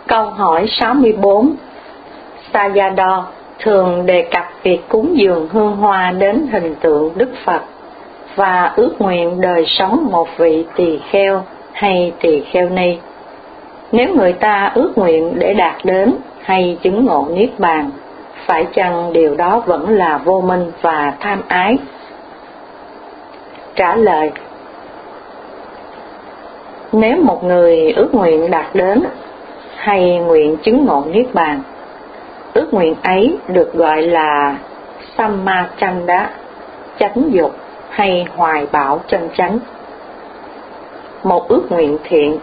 Câu hỏi 64. Sayadaw thường đề cập việc cúng dường hương hoa đến hình tượng Đức Phật và ước nguyện đời sống một vị tỳ kheo hay tỳ kheo ni. Nếu người ta ước nguyện để đạt đến hay chứng ngộ Niết Bàn, phải chăng điều đó vẫn là vô minh và tham ái? Trả lời: nếu một người ước nguyện đạt đến hay nguyện chứng ngộ Niết Bàn, ước nguyện ấy được gọi là Sammachanda, chánh dục hay hoài bão chân chánh, một ước nguyện thiện.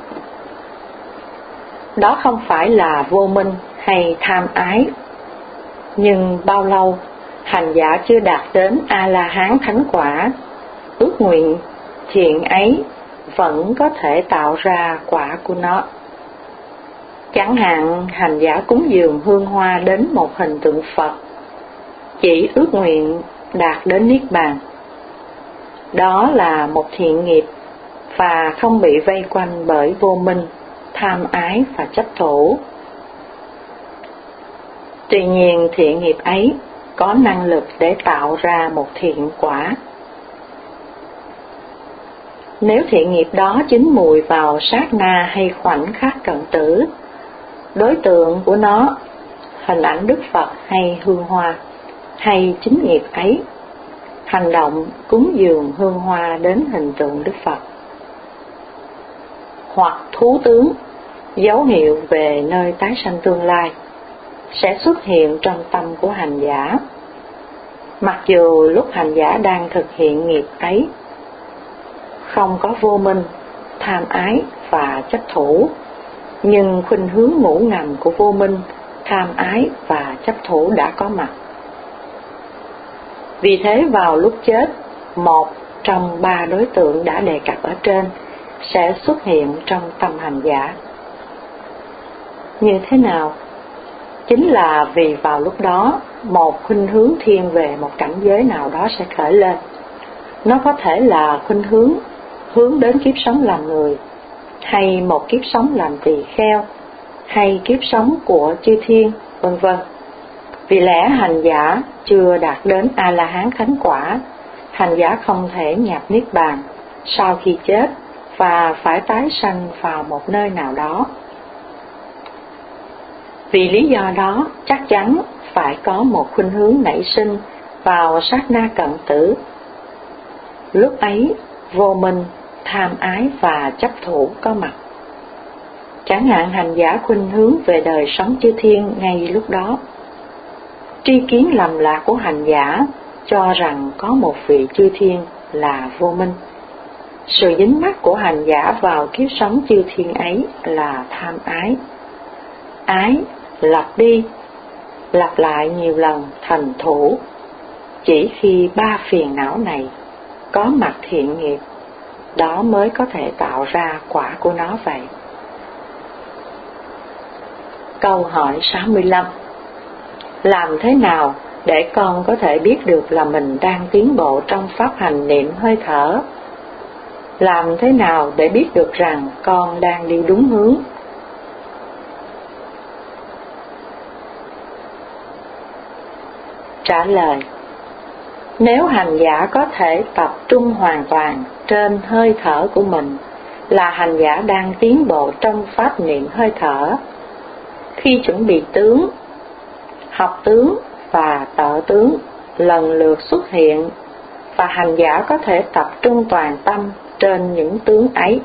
Đó không phải là vô minh hay tham ái, nhưng bao lâu hành giả chưa đạt đến A-la-hán thánh quả, ước nguyện thiện ấy vẫn có thể tạo ra quả của nó. Chẳng hạn hành giả cúng dường hương hoa đến một hình tượng Phật, chỉ ước nguyện đạt đến Niết Bàn. Đó là một thiện nghiệp và không bị vây quanh bởi vô minh, tham ái và chấp thủ. Tuy nhiên thiện nghiệp ấy có năng lực để tạo ra một thiện quả. Nếu thiện nghiệp đó chín mùi vào sát na hay khoảnh khắc cận tử, đối tượng của nó, hình ảnh Đức Phật hay hương hoa, hay chính nghiệp ấy, hành động cúng dường hương hoa đến hình tượng Đức Phật, hoặc thú tướng, dấu hiệu về nơi tái sanh tương lai, sẽ xuất hiện trong tâm của hành giả. Mặc dù lúc hành giả đang thực hiện nghiệp ấy không có vô minh, tham ái và chấp thủ, nhưng khuynh hướng ngủ ngầm của vô minh, tham ái và chấp thủ đã có mặt. Vì thế vào lúc chết, một trong ba đối tượng đã đề cập ở trên sẽ xuất hiện trong tâm hành giả. Như thế nào? Chính là vì vào lúc đó, một khuynh hướng thiên về một cảnh giới nào đó sẽ khởi lên. Nó có thể là khuynh hướng đến kiếp sống làm người, hay một kiếp sống làm tỳ kheo, hay kiếp sống của chư thiên, vân vân. Vì lẽ hành giả chưa đạt đến A-la-hán thánh quả, hành giả không thể nhập Niết Bàn sau khi chết và phải tái sanh vào một nơi nào đó. Vì lý do đó, chắc chắn phải có một khuynh hướng nảy sinh vào sát na cận tử. Lúc ấy, vô minh, tham ái và chấp thủ có mặt. Chẳng hạn hành giả khuynh hướng về đời sống chư thiên ngay lúc đó. Tri kiến lầm lạc của hành giả cho rằng có một vị chư thiên là vô minh. Sự dính mắc của hành giả vào kiếp sống chư thiên ấy là tham ái. Ái lặp đi, lặp lại nhiều lần thành thủ. Chỉ khi ba phiền não này có mặt thiện nghiệp, đó mới có thể tạo ra quả của nó vậy. Câu hỏi 65. Làm thế nào để con có thể biết được là mình đang tiến bộ trong pháp hành niệm hơi thở? Làm thế nào để biết được rằng con đang đi đúng hướng? Trả lời: nếu hành giả có thể tập trung hoàn toàn trên hơi thở của mình, là hành giả đang tiến bộ trong pháp niệm hơi thở. Khi chuẩn bị tướng, học tướng và tợ tướng lần lượt xuất hiện, và hành giả có thể tập trung toàn tâm trên những tướng ấy.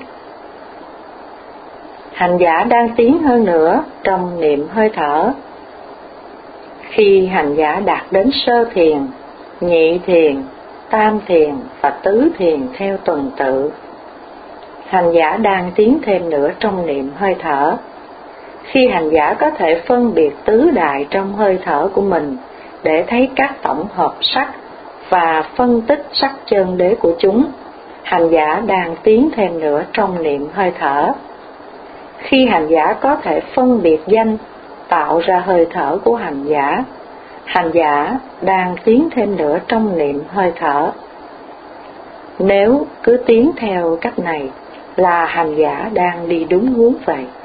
Hành giả đang tiến hơn nữa trong niệm hơi thở. Khi hành giả đạt đến sơ thiền, nhị thiền, tam thiền và tứ thiền theo tuần tự, hành giả đang tiến thêm nữa trong niệm hơi thở. Khi hành giả có thể phân biệt tứ đại trong hơi thở của mình để thấy các tổng hợp sắc và phân tích sắc chân đế của chúng, hành giả đang tiến thêm nữa trong niệm hơi thở. Khi hành giả có thể phân biệt danh tạo ra hơi thở của hành giả đang tiến thêm nữa trong niệm hơi thở. Nếu cứ tiến theo cách này, là hành giả đang đi đúng hướng vậy.